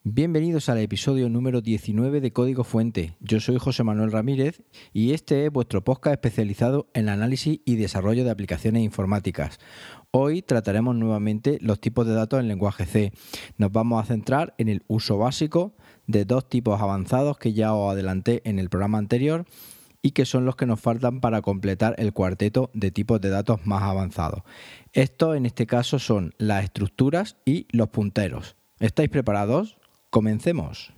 Bienvenidos al episodio número 19 de Código Fuente. Yo soy José Manuel Ramírez y este es vuestro podcast especializado en análisis y desarrollo de aplicaciones informáticas. Hoy trataremos nuevamente los tipos de datos en lenguaje C. Nos vamos a centrar en el uso básico de dos tipos avanzados que ya os adelanté en el programa anterior y que son los que nos faltan para completar el cuarteto de tipos de datos más avanzados. Estos en este caso son las estructuras y los punteros. ¿Estáis preparados? ¡Comencemos!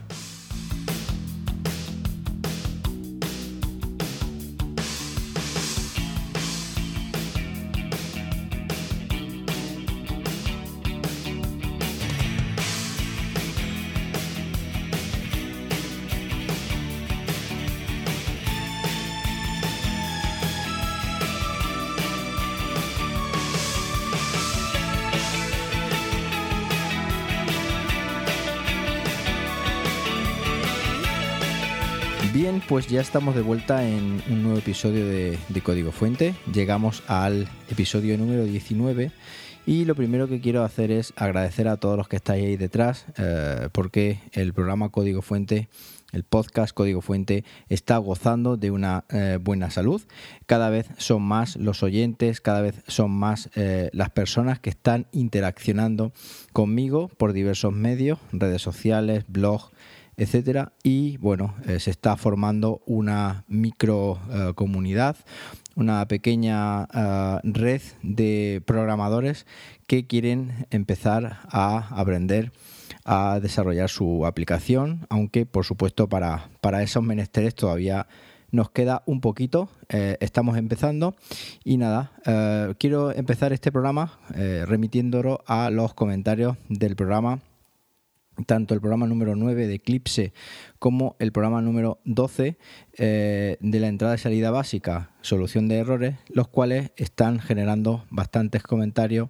Bien, pues ya estamos de vuelta en un nuevo episodio de Código Fuente. Llegamos al episodio número 19 y lo primero que quiero hacer es agradecer a todos los que estáis ahí detrás porque el programa Código Fuente, el podcast Código Fuente, está gozando de una buena salud. Cada vez son más los oyentes, cada vez son más las personas que están interaccionando conmigo por diversos medios, redes sociales, blogs, etcétera, y bueno, se está formando una micro comunidad, una pequeña red de programadores que quieren empezar a aprender a desarrollar su aplicación, aunque por supuesto para esos menesteres todavía nos queda un poquito, estamos empezando y nada, quiero empezar este programa remitiéndolo a los comentarios del programa, tanto el programa número 9 de Eclipse como el programa número 12 de la entrada y salida básica, solución de errores, los cuales están generando bastantes comentarios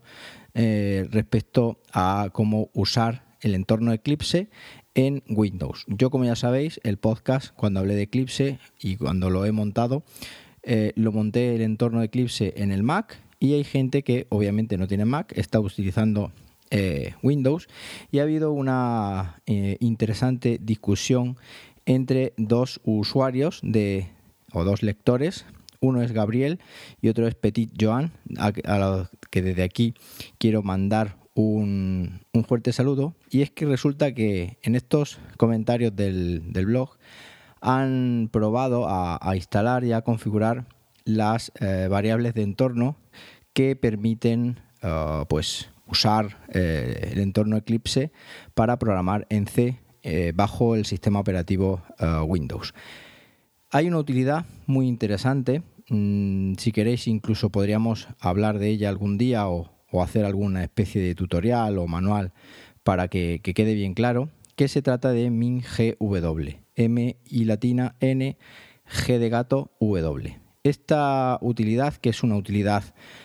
respecto a cómo usar el entorno Eclipse en Windows. Yo, como ya sabéis, el podcast, cuando hablé de Eclipse y cuando lo he montado, lo monté el entorno Eclipse en el Mac y hay gente que obviamente no tiene Mac, está utilizando Windows, y ha habido una interesante discusión entre dos usuarios o dos lectores. Uno es Gabriel y otro es Petit Joan, a los que desde aquí quiero mandar un fuerte saludo. Y es que resulta que en estos comentarios del blog han probado a instalar y a configurar las variables de entorno que permiten usar el entorno Eclipse para programar en C bajo el sistema operativo Windows. Hay una utilidad muy interesante, si queréis incluso podríamos hablar de ella algún día o hacer alguna especie de tutorial o manual para que quede bien claro, que se trata de MinGW, M y latina N, G de gato, W. Esta utilidad, que es una utilidad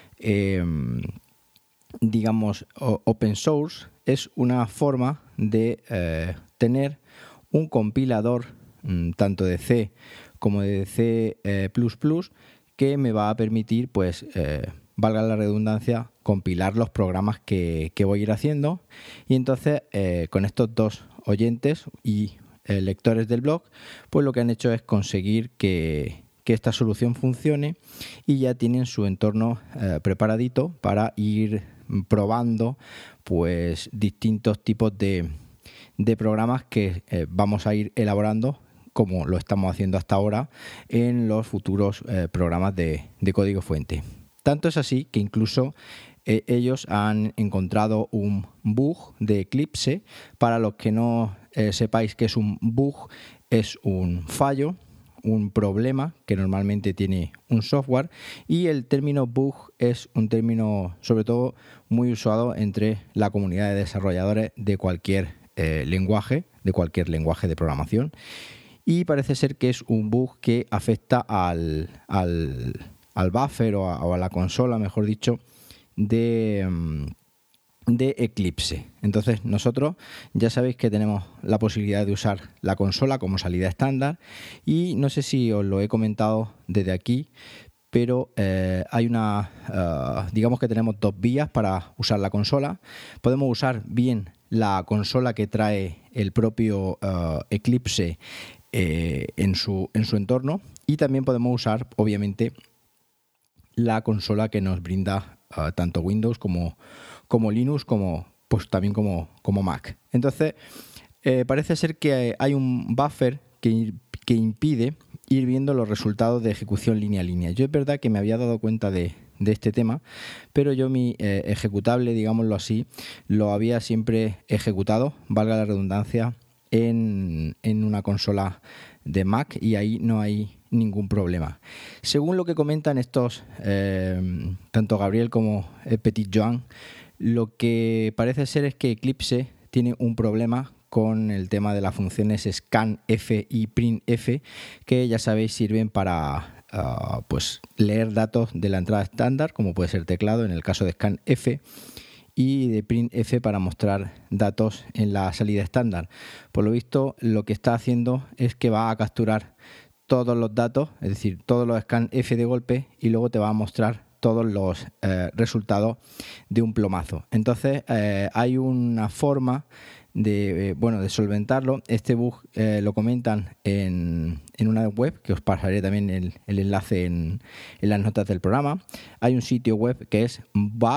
digamos open source, es una forma de tener un compilador tanto de C como de C++, que me va a permitir, valga la redundancia, compilar los programas que voy a ir haciendo. Y entonces con estos dos oyentes y lectores del blog, pues lo que han hecho es conseguir que esta solución funcione y ya tienen su entorno preparadito para ir probando pues distintos tipos de programas que vamos a ir elaborando, como lo estamos haciendo hasta ahora, en los futuros programas de código fuente. Tanto es así que incluso ellos han encontrado un bug de Eclipse. Para los que no sepáis qué es un bug, es un fallo, un problema que normalmente tiene un software, y el término bug es un término sobre todo muy usado entre la comunidad de desarrolladores de cualquier lenguaje de programación, y parece ser que es un bug que afecta al buffer o a la consola, mejor dicho, de Eclipse. Entonces nosotros ya sabéis que tenemos la posibilidad de usar la consola como salida estándar, y no sé si os lo he comentado desde aquí, pero hay digamos que tenemos dos vías para usar la consola. Podemos usar bien la consola que trae el propio Eclipse en su entorno, y también podemos usar, obviamente, la consola que nos brinda tanto Windows como Linux, pues también como Mac. Entonces, parece ser que hay un buffer que impide ir viendo los resultados de ejecución línea a línea. Yo es verdad que me había dado cuenta de este tema, pero yo mi ejecutable, digámoslo así, lo había siempre ejecutado, valga la redundancia, en una consola de Mac, y ahí no hay ningún problema. Según lo que comentan estos, tanto Gabriel como Petit Joan, lo que parece ser es que Eclipse tiene un problema con el tema de las funciones scanf y printf, que ya sabéis sirven para pues leer datos de la entrada estándar, como puede ser teclado en el caso de scanf, y de printf para mostrar datos en la salida estándar. Por lo visto, lo que está haciendo es que va a capturar todos los datos, es decir, todos los scanf de golpe, y luego te va a mostrar todos los resultados de un plomazo. Entonces, hay una forma de solventarlo. Este bug lo comentan en una web, que os pasaré también el enlace en las notas del programa. Hay un sitio web que es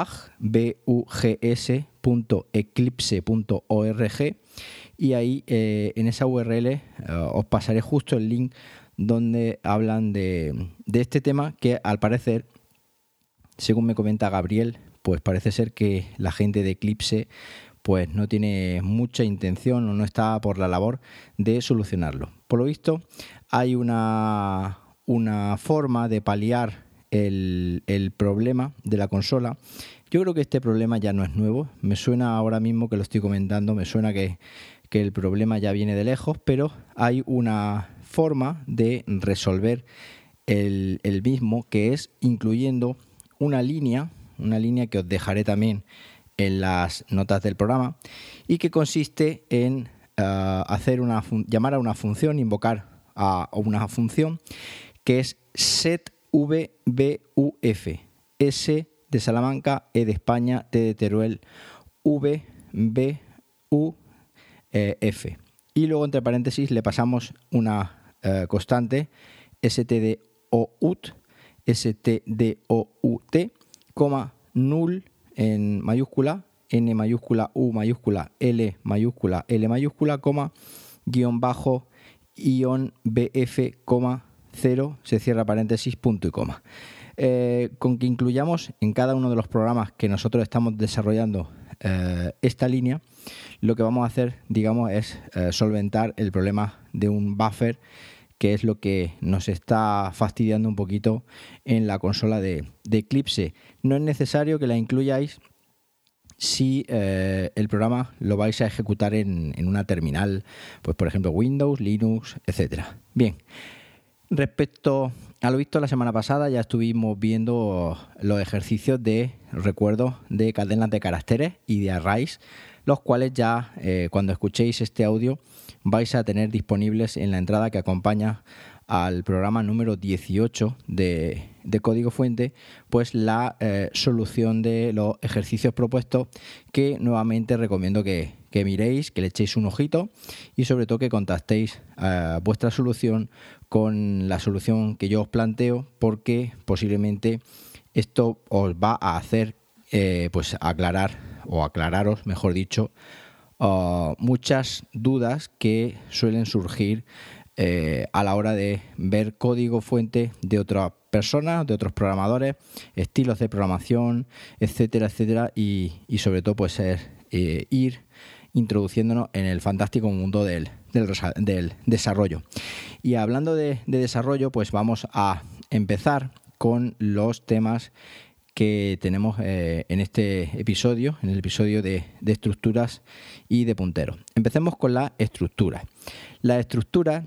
bugs.eclipse.org, y ahí en esa URL os pasaré justo el link donde hablan de este tema, que al parecer, según me comenta Gabriel, pues parece ser que la gente de Eclipse pues no tiene mucha intención o no está por la labor de solucionarlo. Por lo visto, hay una forma de paliar el problema de la consola. Yo creo que este problema ya no es nuevo. Me suena ahora mismo que lo estoy comentando, me suena que el problema ya viene de lejos, pero hay una forma de resolver el mismo, que es incluyendo una línea que os dejaré también en las notas del programa, y que consiste en llamar a una función, invocar a una función que es setvbuf, S de Salamanca, E de España, T de Teruel, V, B, U, F. Y luego entre paréntesis le pasamos una constante, stdout, coma, null en mayúscula, N mayúscula, U mayúscula, L mayúscula, L mayúscula, coma, guión bajo, ion BF, coma, 0, se cierra paréntesis, punto y coma. Con que incluyamos en cada uno de los programas que nosotros estamos desarrollando esta línea, lo que vamos a hacer, digamos, es solventar el problema de un buffer, que es lo que nos está fastidiando un poquito en la consola de Eclipse. No es necesario que la incluyáis si el programa lo vais a ejecutar en una terminal, pues por ejemplo Windows, Linux, etcétera. Bien, respecto a lo visto la semana pasada, ya estuvimos viendo los ejercicios de recuerdo de cadenas de caracteres y de arrays, los cuales ya cuando escuchéis este audio vais a tener disponibles en la entrada que acompaña al programa número 18 de Código Fuente, pues la solución de los ejercicios propuestos, que nuevamente recomiendo que miréis, que le echéis un ojito, y sobre todo que contactéis vuestra solución con la solución que yo os planteo, porque posiblemente esto os va a hacer pues aclararos, mejor dicho, muchas dudas que suelen surgir a la hora de ver código fuente de otras personas, de otros programadores, estilos de programación, etcétera, etcétera, y sobre todo pues ir introduciéndonos en el fantástico mundo del desarrollo. Y hablando de desarrollo, pues vamos a empezar con los temas que tenemos en este episodio, en el episodio de estructuras y de punteros. Empecemos con la estructura. La estructura,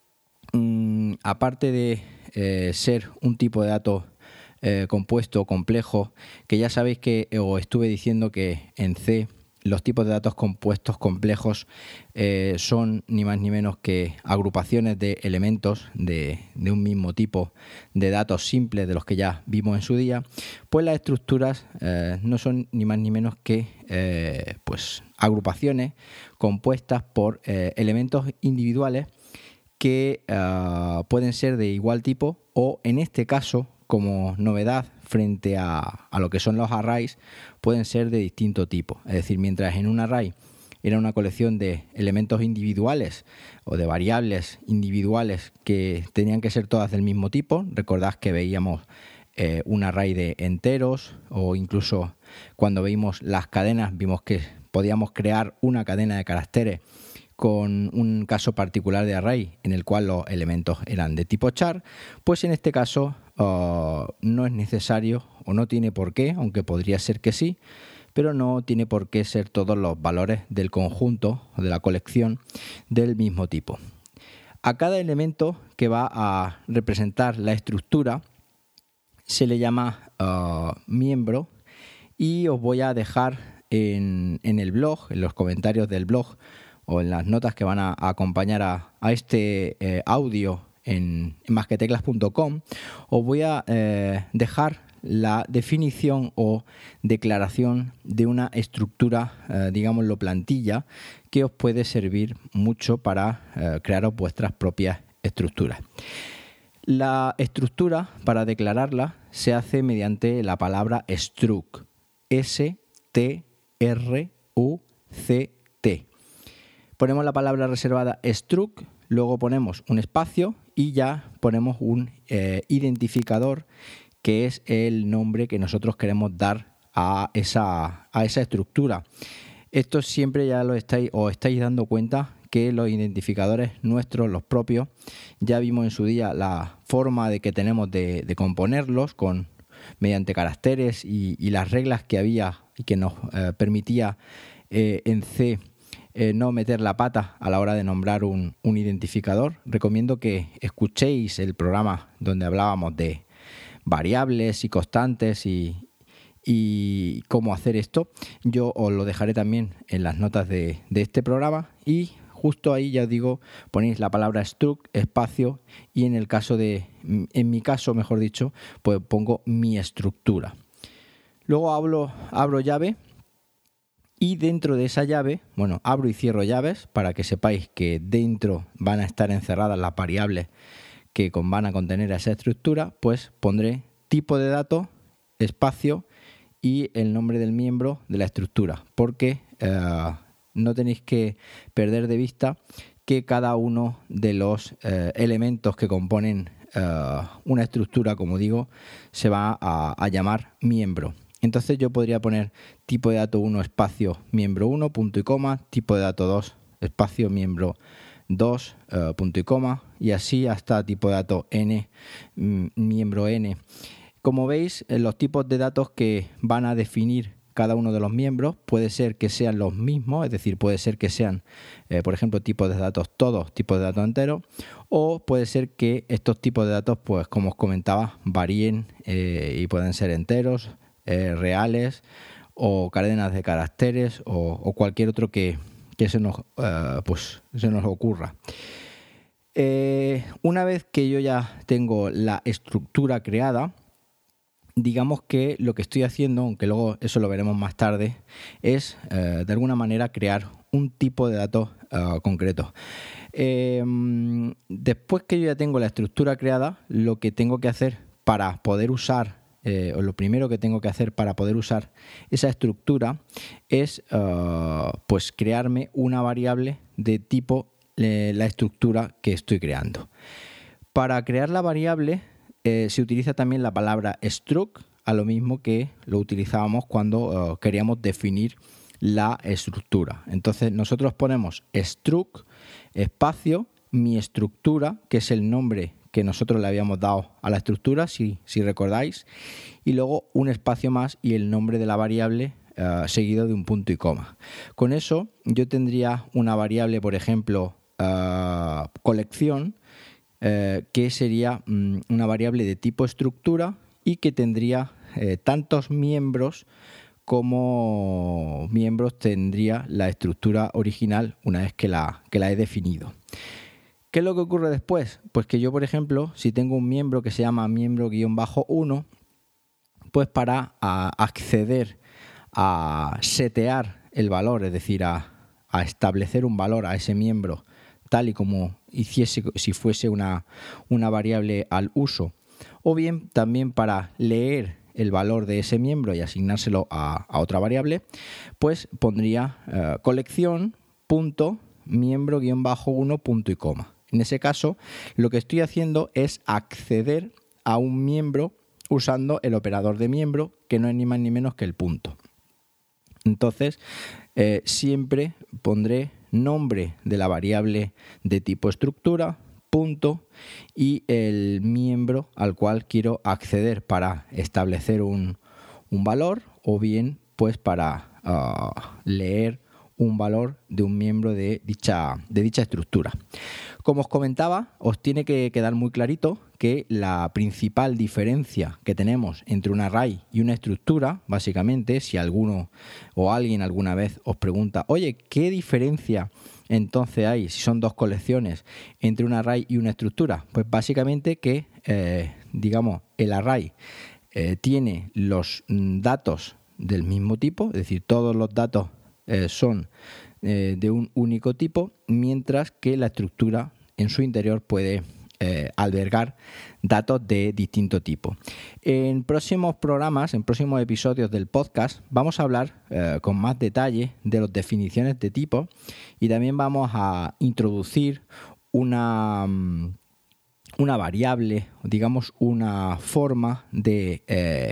aparte de ser un tipo de dato compuesto, complejo, que ya sabéis que os estuve diciendo que en C los tipos de datos compuestos complejos son ni más ni menos que agrupaciones de elementos de un mismo tipo de datos simples de los que ya vimos en su día, pues las estructuras no son ni más ni menos que pues agrupaciones compuestas por elementos individuales que pueden ser de igual tipo o, en este caso, como novedad frente a lo que son los arrays, pueden ser de distinto tipo. Es decir, mientras en un array era una colección de elementos individuales o de variables individuales que tenían que ser todas del mismo tipo, recordad que veíamos un array de enteros, o incluso cuando veíamos las cadenas vimos que podíamos crear una cadena de caracteres con un caso particular de array en el cual los elementos eran de tipo char. Pues en este caso no es necesario o no tiene por qué, aunque podría ser que sí, pero no tiene por qué ser todos los valores del conjunto o de la colección del mismo tipo. A cada elemento que va a representar la estructura se le llama miembro, y os voy a dejar en el blog, en los comentarios del blog o en las notas que van a acompañar a este audio en masqueteclas.com, os voy a dejar la definición o declaración de una estructura, digámoslo plantilla, que os puede servir mucho para crearos vuestras propias estructuras. La estructura, para declararla, se hace mediante la palabra struct, S-T-R-U-C-T. Ponemos la palabra reservada struct, luego ponemos un espacio y ya ponemos un identificador, que es el nombre que nosotros queremos dar a esa estructura. Esto siempre ya os estáis dando cuenta que los identificadores nuestros, los propios, ya vimos en su día la forma de que tenemos de componerlos mediante caracteres y las reglas que había y que nos permitía en C no meter la pata a la hora de nombrar un identificador. Recomiendo que escuchéis el programa donde hablábamos de variables y constantes y cómo hacer esto. Yo os lo dejaré también en las notas de este programa, y justo ahí, ya os digo, ponéis la palabra struct, espacio, y en mi caso, mejor dicho, pues pongo mi estructura. Luego abro llave, y dentro de esa llave, abro y cierro llaves para que sepáis que dentro van a estar encerradas las variables que van a contener esa estructura. Pues pondré tipo de datos, espacio y el nombre del miembro de la estructura, porque no tenéis que perder de vista que cada uno de los elementos que componen una estructura, como digo, se va a llamar miembro. Entonces yo podría poner tipo de dato 1 espacio miembro 1 punto y coma, tipo de dato 2 espacio miembro 2 punto y coma, y así hasta tipo de dato n miembro n. Como veis, los tipos de datos que van a definir cada uno de los miembros puede ser que sean los mismos, es decir, puede ser que sean, por ejemplo, tipos de datos todos, tipos de datos enteros, o puede ser que estos tipos de datos, pues como os comentaba, varíen y pueden ser enteros, reales o cadenas de caracteres o cualquier otro que se nos ocurra. Una vez que yo ya tengo la estructura creada, digamos que lo que estoy haciendo, aunque luego eso lo veremos más tarde, es de alguna manera crear un tipo de datos concreto. Después que yo ya tengo la estructura creada, lo que tengo que hacer para poder usar, o lo primero que tengo que hacer para poder usar esa estructura es pues crearme una variable de tipo la estructura que estoy creando. Para crear la variable se utiliza también la palabra struct, a lo mismo que lo utilizábamos cuando queríamos definir la estructura. Entonces nosotros ponemos struct, espacio, mi estructura, que es el nombre que nosotros le habíamos dado a la estructura, si recordáis, y luego un espacio más y el nombre de la variable seguido de un punto y coma. Con eso yo tendría una variable, por ejemplo, colección, que sería una variable de tipo estructura y que tendría tantos miembros como miembros tendría la estructura original una vez que la he definido. ¿Qué es lo que ocurre después? Pues que yo, por ejemplo, si tengo un miembro que se llama miembro-1, pues para acceder a setear el valor, es decir, a establecer un valor a ese miembro tal y como hiciese si fuese una variable al uso, o bien también para leer el valor de ese miembro y asignárselo a otra variable, pues pondría colección.miembro-1 punto y coma. En ese caso, lo que estoy haciendo es acceder a un miembro usando el operador de miembro, que no es ni más ni menos que el punto. Entonces, siempre pondré nombre de la variable de tipo estructura, punto, y el miembro al cual quiero acceder para establecer un valor, o bien pues para leer un valor de un miembro de dicha estructura. Como os comentaba, os tiene que quedar muy clarito que la principal diferencia que tenemos entre un array y una estructura, básicamente, si alguno o alguien alguna vez os pregunta, oye, ¿qué diferencia entonces hay, si son dos colecciones, entre un array y una estructura? Pues básicamente que, el array tiene los datos del mismo tipo, es decir, todos los datos son de un único tipo, mientras que la estructura en su interior puede albergar datos de distinto tipo. En próximos programas, en próximos episodios del podcast, vamos a hablar con más detalle de las definiciones de tipo, y también vamos a introducir una variable, digamos una forma de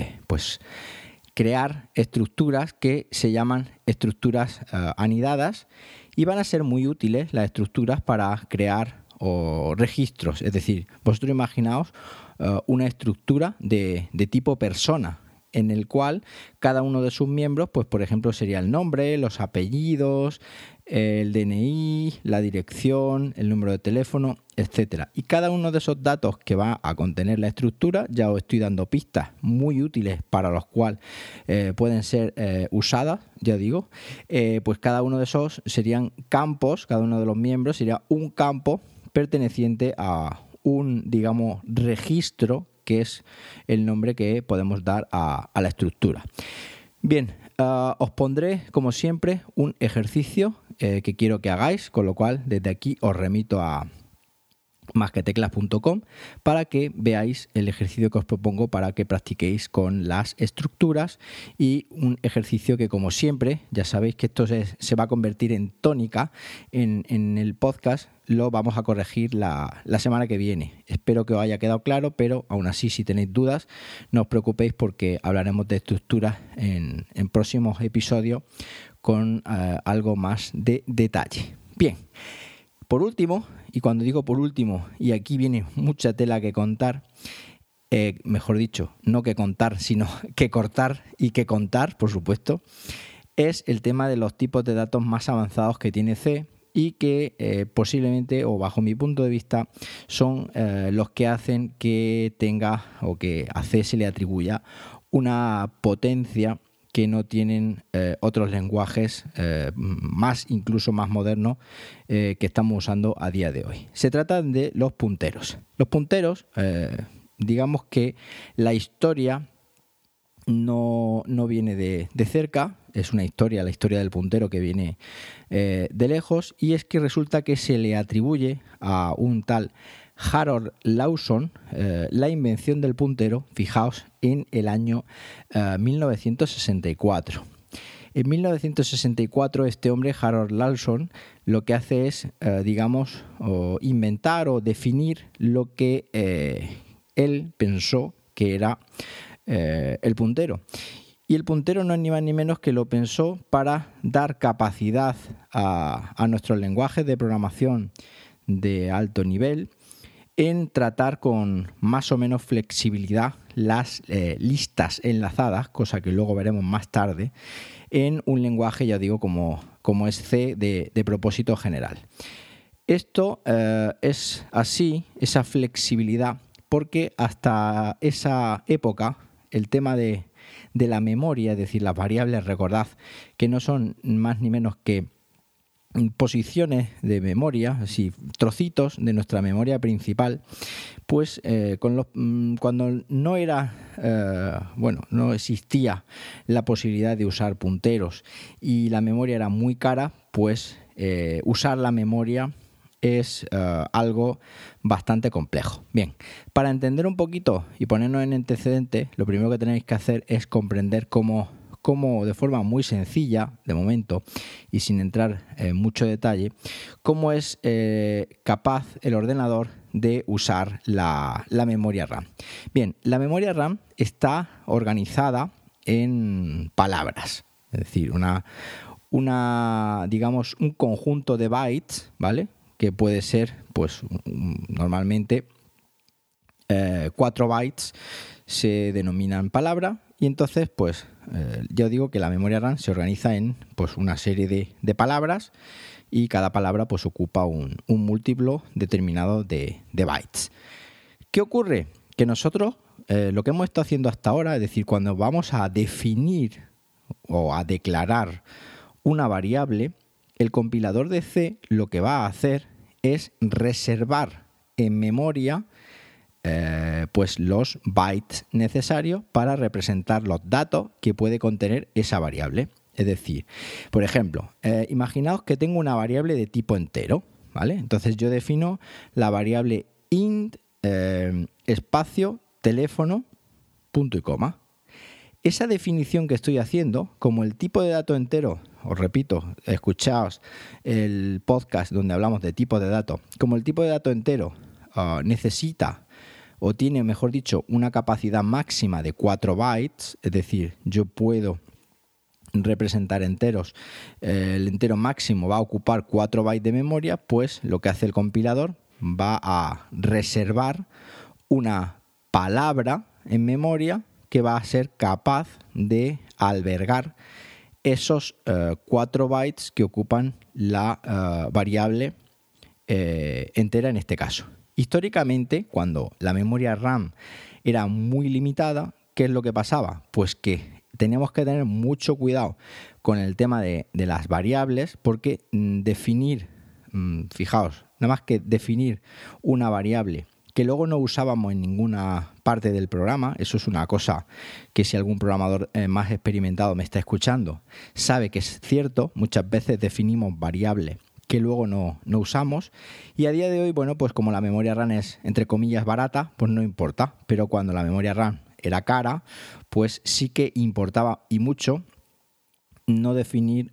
crear estructuras que se llaman estructuras anidadas, y van a ser muy útiles las estructuras para crear registros. Es decir, vosotros imaginaos una estructura de tipo persona, en el cual cada uno de sus miembros, pues por ejemplo, sería el nombre, los apellidos, el DNI, la dirección, el número de teléfono, etcétera. Y cada uno de esos datos que va a contener la estructura, ya os estoy dando pistas muy útiles para los cuales pueden ser usadas, ya digo, pues cada uno de esos serían campos, cada uno de los miembros sería un campo perteneciente a un, digamos, registro, que es el nombre que podemos dar a la estructura. Bien, os pondré, como siempre, un ejercicio que quiero que hagáis, con lo cual desde aquí os remito a masqueteclas.com para que veáis el ejercicio que os propongo para que practiquéis con las estructuras, y un ejercicio que, como siempre, ya sabéis que esto se va a convertir en tónica en el podcast. Lo vamos a corregir la semana que viene. Espero que os haya quedado claro, pero aún así, si tenéis dudas, no os preocupéis, porque hablaremos de estructuras en próximos episodios con algo más de detalle. Bien, por último, y cuando digo por último, y aquí viene mucha tela que contar, mejor dicho, no que contar, sino que cortar y que contar, por supuesto, es el tema de los tipos de datos más avanzados que tiene C, y que posiblemente, o bajo mi punto de vista, son los que hacen que tenga, o que a C se le atribuya una potencia que no tienen otros lenguajes incluso más modernos que estamos usando a día de hoy. Se trata de los punteros. Los punteros, digamos que la historia no viene de cerca, es una historia, la historia del puntero, que viene de lejos, y es que resulta que se le atribuye a un tal Harold Lawson la invención del puntero, fijaos, en el año 1964. En 1964 este hombre, Harold Lawson, lo que hace es, inventar o definir lo que él pensó que era el puntero. Y el puntero no es ni más ni menos que lo pensó para dar capacidad a nuestros lenguajes de programación de alto nivel en tratar con más o menos flexibilidad las listas enlazadas, cosa que luego veremos más tarde, en un lenguaje, ya digo, como es C, de propósito general. Esto es así, esa flexibilidad, porque hasta esa época el tema de de la memoria, es decir, las variables, recordad que no son más ni menos que posiciones de memoria, así trocitos de nuestra memoria principal, pues cuando no era, no existía la posibilidad de usar punteros y la memoria era muy cara, pues usar la memoria es algo bastante complejo. Bien, para entender un poquito y ponernos en antecedentes, lo primero que tenéis que hacer es comprender cómo de forma muy sencilla, de momento, y sin entrar en mucho detalle, cómo es capaz el ordenador de usar la memoria RAM. Bien, la memoria RAM está organizada en palabras, es decir, digamos, un conjunto de bytes, ¿vale? Que puede ser, pues, normalmente 4 bytes se denominan palabra. Y entonces, pues, yo digo que la memoria RAM se organiza en pues, una serie de palabras y cada palabra pues, ocupa un múltiplo determinado de bytes. ¿Qué ocurre? Que nosotros lo que hemos estado haciendo hasta ahora, es decir, cuando vamos a definir o a declarar una variable, el compilador de C lo que va a hacer es reservar en memoria pues los bytes necesarios para representar los datos que puede contener esa variable. Es decir, por ejemplo, imaginaos que tengo una variable de tipo entero, ¿vale? Entonces yo defino la variable int espacio teléfono punto y coma. Esa definición que estoy haciendo, como el tipo de dato entero, os repito, escuchaos el podcast donde hablamos de tipo de dato, como el tipo de dato entero necesita o tiene, mejor dicho, una capacidad máxima de 4 bytes, es decir, yo puedo representar enteros, el entero máximo va a ocupar 4 bytes de memoria, pues lo que hace el compilador va a reservar una palabra en memoria que va a ser capaz de albergar esos 4 bytes que ocupan la variable entera en este caso. Históricamente, cuando la memoria RAM era muy limitada, ¿qué es lo que pasaba? Pues que teníamos que tener mucho cuidado con el tema de las variables, porque fijaos, nada más que definir una variable que luego no usábamos en ninguna parte del programa, eso es una cosa que si algún programador más experimentado me está escuchando, sabe que es cierto, muchas veces definimos variables que luego no usamos, y a día de hoy, bueno, pues como la memoria RAM es, entre comillas, barata, pues no importa, pero cuando la memoria RAM era cara, pues sí que importaba y mucho no definir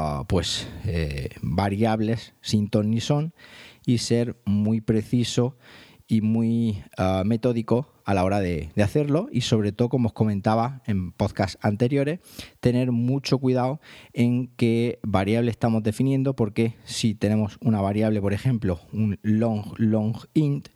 variables sin ton ni son y ser muy preciso y muy metódico a la hora de hacerlo, y sobre todo, como os comentaba en podcasts anteriores, tener mucho cuidado en qué variable estamos definiendo, porque si tenemos una variable, por ejemplo, un long int,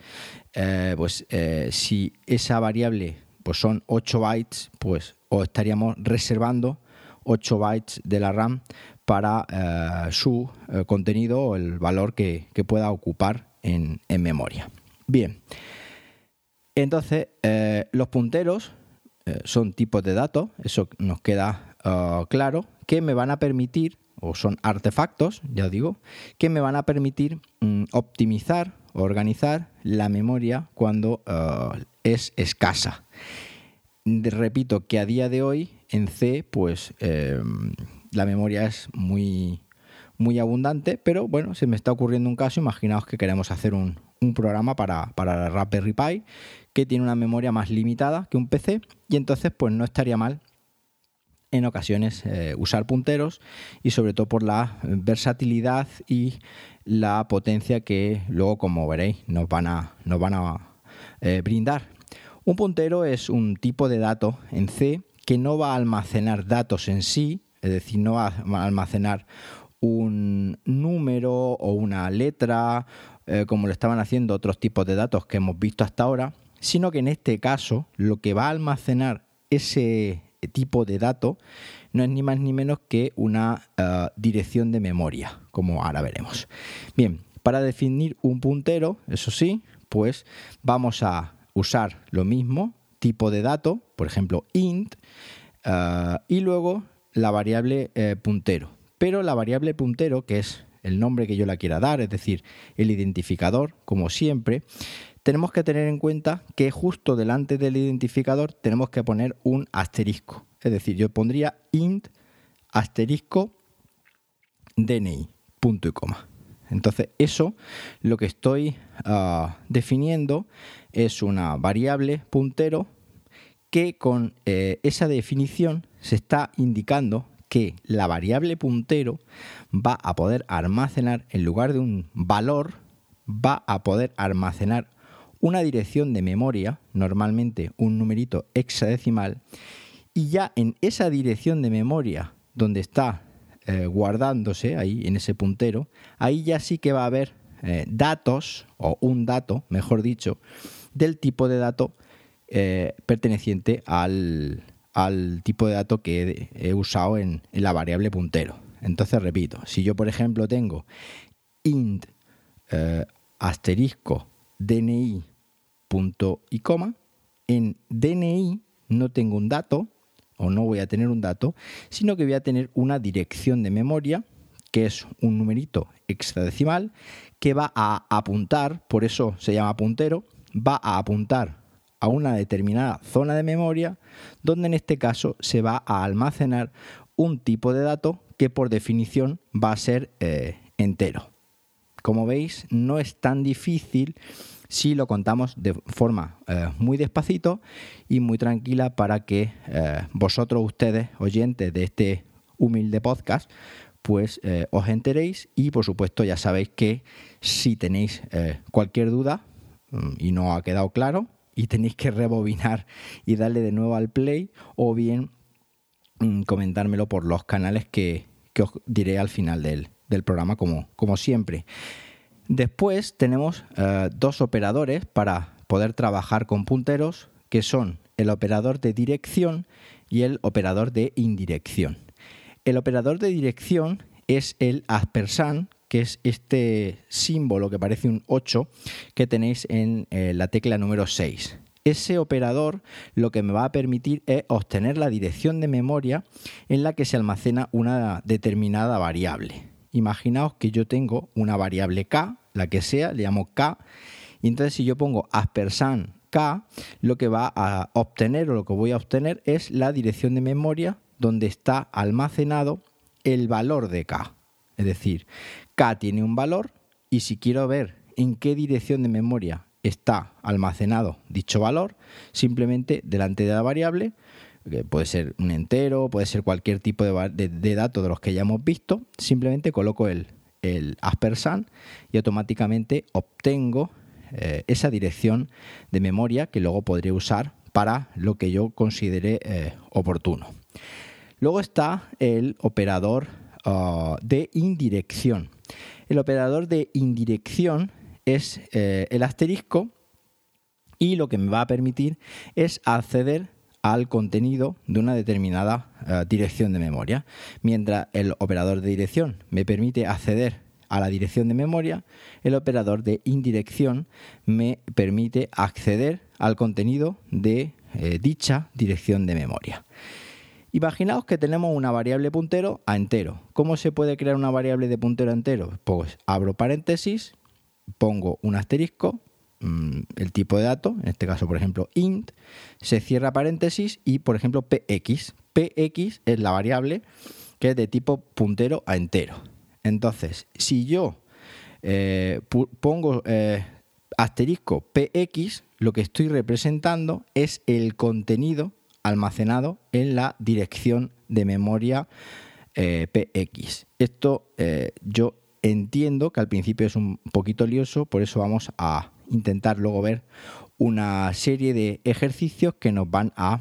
si esa variable pues son 8 bytes, pues o estaríamos reservando 8 bytes de la RAM para su contenido o el valor que pueda ocupar en memoria. Bien, entonces los punteros son tipos de datos, eso nos queda claro, que me van a permitir, o son artefactos, ya os digo, que me van a permitir optimizar o organizar la memoria cuando es escasa. Repito que a día de hoy en C pues la memoria es muy abundante, pero bueno, se me está ocurriendo un caso. Imaginaos que queremos hacer un programa para la Raspberry Pi que tiene una memoria más limitada que un PC, y entonces pues no estaría mal en ocasiones usar punteros, y sobre todo por la versatilidad y la potencia que luego, como veréis, nos van a brindar. Un puntero es un tipo de dato en C que no va a almacenar datos en sí, es decir, no va a almacenar un número o una letra, como lo estaban haciendo otros tipos de datos que hemos visto hasta ahora, sino que en este caso lo que va a almacenar ese tipo de dato no es ni más ni menos que una dirección de memoria, como ahora veremos. Bien, para definir un puntero, eso sí, pues vamos a usar lo mismo, tipo de dato, por ejemplo int, y luego la variable puntero. Pero la variable puntero, que es el nombre que yo la quiera dar, es decir, el identificador, como siempre, tenemos que tener en cuenta que justo delante del identificador tenemos que poner un asterisco. Es decir, yo pondría int asterisco DNI, punto y coma. Entonces, eso lo que estoy definiendo es una variable puntero que con esa definición se está indicando que la variable puntero va a poder almacenar, en lugar de un valor, va a poder almacenar una dirección de memoria, normalmente un numerito hexadecimal, y ya en esa dirección de memoria donde está guardándose, ahí en ese puntero, ahí ya sí que va a haber datos, o un dato, mejor dicho, del tipo de dato perteneciente al tipo de dato que he usado en la variable puntero. Entonces, repito, si yo, por ejemplo, tengo int asterisco DNI punto y coma, en DNI no tengo un dato, o no voy a tener un dato, sino que voy a tener una dirección de memoria, que es un numerito hexadecimal, que va a apuntar, por eso se llama puntero, va a apuntar a una determinada zona de memoria, donde en este caso se va a almacenar un tipo de dato que por definición va a ser entero. Como veis, no es tan difícil si lo contamos de forma muy despacito y muy tranquila para que vosotros, ustedes, oyentes de este humilde podcast, pues os enteréis y por supuesto ya sabéis que si tenéis cualquier duda y no ha quedado claro y tenéis que rebobinar y darle de nuevo al play, o bien comentármelo por los canales que os diré al final del programa, como siempre. Después tenemos dos operadores para poder trabajar con punteros, que son el operador de dirección y el operador de indirección. El operador de dirección es el ampersand, que es este símbolo que parece un 8 que tenéis en la tecla número 6. Ese operador lo que me va a permitir es obtener la dirección de memoria en la que se almacena una determinada variable. Imaginaos que yo tengo una variable k, la que sea, le llamo k, y entonces si yo pongo ampersand k, lo que va a obtener o lo que voy a obtener es la dirección de memoria donde está almacenado el valor de k. Es decir, k tiene un valor y si quiero ver en qué dirección de memoria está almacenado dicho valor, simplemente delante de la variable, que puede ser un entero, puede ser cualquier tipo de dato de los que ya hemos visto, simplemente coloco el ampersand y automáticamente obtengo esa dirección de memoria que luego podré usar para lo que yo considere oportuno. Luego está el operador de indirección. El operador de indirección es el asterisco y lo que me va a permitir es acceder al contenido de una determinada dirección de memoria. Mientras el operador de dirección me permite acceder a la dirección de memoria, el operador de indirección me permite acceder al contenido de dicha dirección de memoria. Imaginaos que tenemos una variable puntero a entero. ¿Cómo se puede crear una variable de puntero a entero? Pues abro paréntesis, pongo un asterisco, el tipo de dato, en este caso por ejemplo int, se cierra paréntesis y por ejemplo px. Px es la variable que es de tipo puntero a entero. Entonces, si yo pongo asterisco px, lo que estoy representando es el contenido almacenado en la dirección de memoria px. Esto yo entiendo que al principio es un poquito lioso, por eso vamos a intentar luego ver una serie de ejercicios que nos van a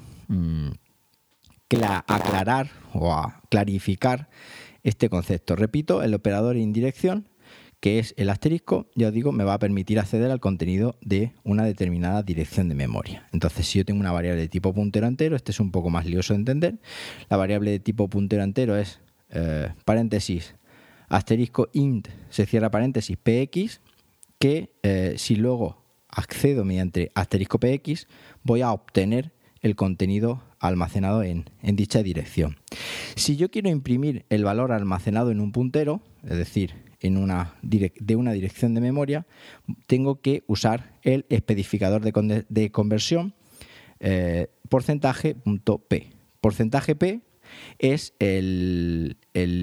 aclarar o a clarificar este concepto. Repito, el operador de indirección, que es el asterisco, ya os digo, me va a permitir acceder al contenido de una determinada dirección de memoria. Entonces, si yo tengo una variable de tipo puntero entero, este es un poco más lioso de entender. La variable de tipo puntero entero es paréntesis asterisco int, se cierra paréntesis px, que si luego accedo mediante asterisco px, voy a obtener el contenido almacenado en dicha dirección. Si yo quiero imprimir el valor almacenado en un puntero, es decir, de una dirección de memoria, tengo que usar el especificador de conversión porcentaje.p. Porcentaje P es el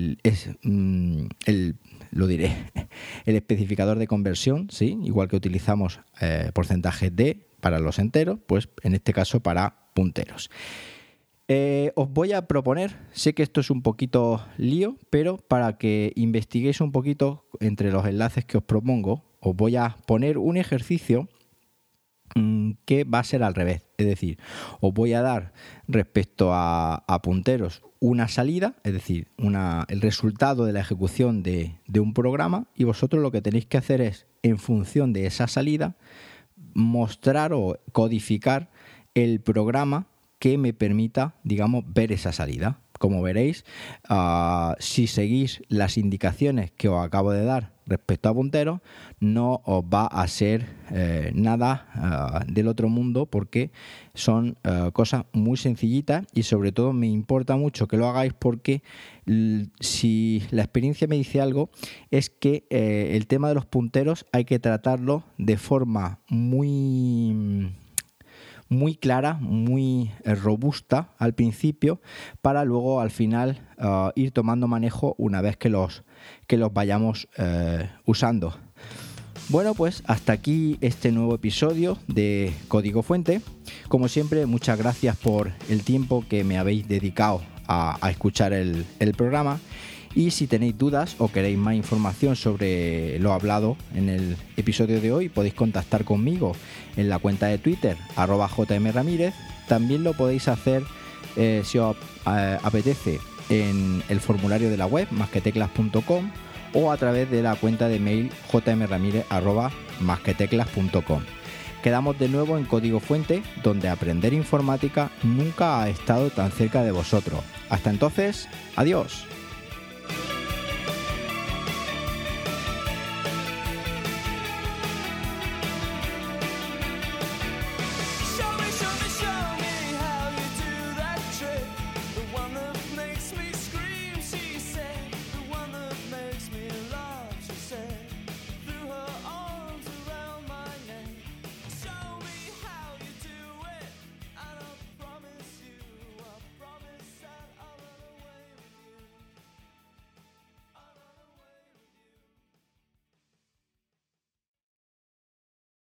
especificador de conversión, ¿sí? Igual que utilizamos porcentaje D para los enteros, pues en este caso para punteros. Os voy a proponer, sé que esto es un poquito lío, pero para que investiguéis un poquito entre los enlaces que os propongo, os voy a poner un ejercicio que va a ser al revés. Es decir, os voy a dar respecto a punteros una salida, es decir, el resultado de la ejecución de un programa, y vosotros lo que tenéis que hacer es, en función de esa salida, mostrar o codificar el programa que me permita, digamos, ver esa salida. Como veréis, si seguís las indicaciones que os acabo de dar respecto a punteros, no os va a ser nada del otro mundo, porque son cosas muy sencillitas, y sobre todo me importa mucho que lo hagáis, porque si la experiencia me dice algo, es que el tema de los punteros hay que tratarlo de forma muy clara, muy robusta al principio, para luego al final ir tomando manejo una vez que los vayamos usando. Bueno, pues hasta aquí este nuevo episodio de Código Fuente. Como siempre, muchas gracias por el tiempo que me habéis dedicado a escuchar el programa. Y si tenéis dudas o queréis más información sobre lo hablado en el episodio de hoy, podéis contactar conmigo en la cuenta de Twitter, @jmramírez. También lo podéis hacer, si os apetece, en el formulario de la web, masqueteclas.com, o a través de la cuenta de mail jmramírez@masqueteclas.com. Quedamos de nuevo en Código Fuente, donde aprender informática nunca ha estado tan cerca de vosotros. Hasta entonces, adiós.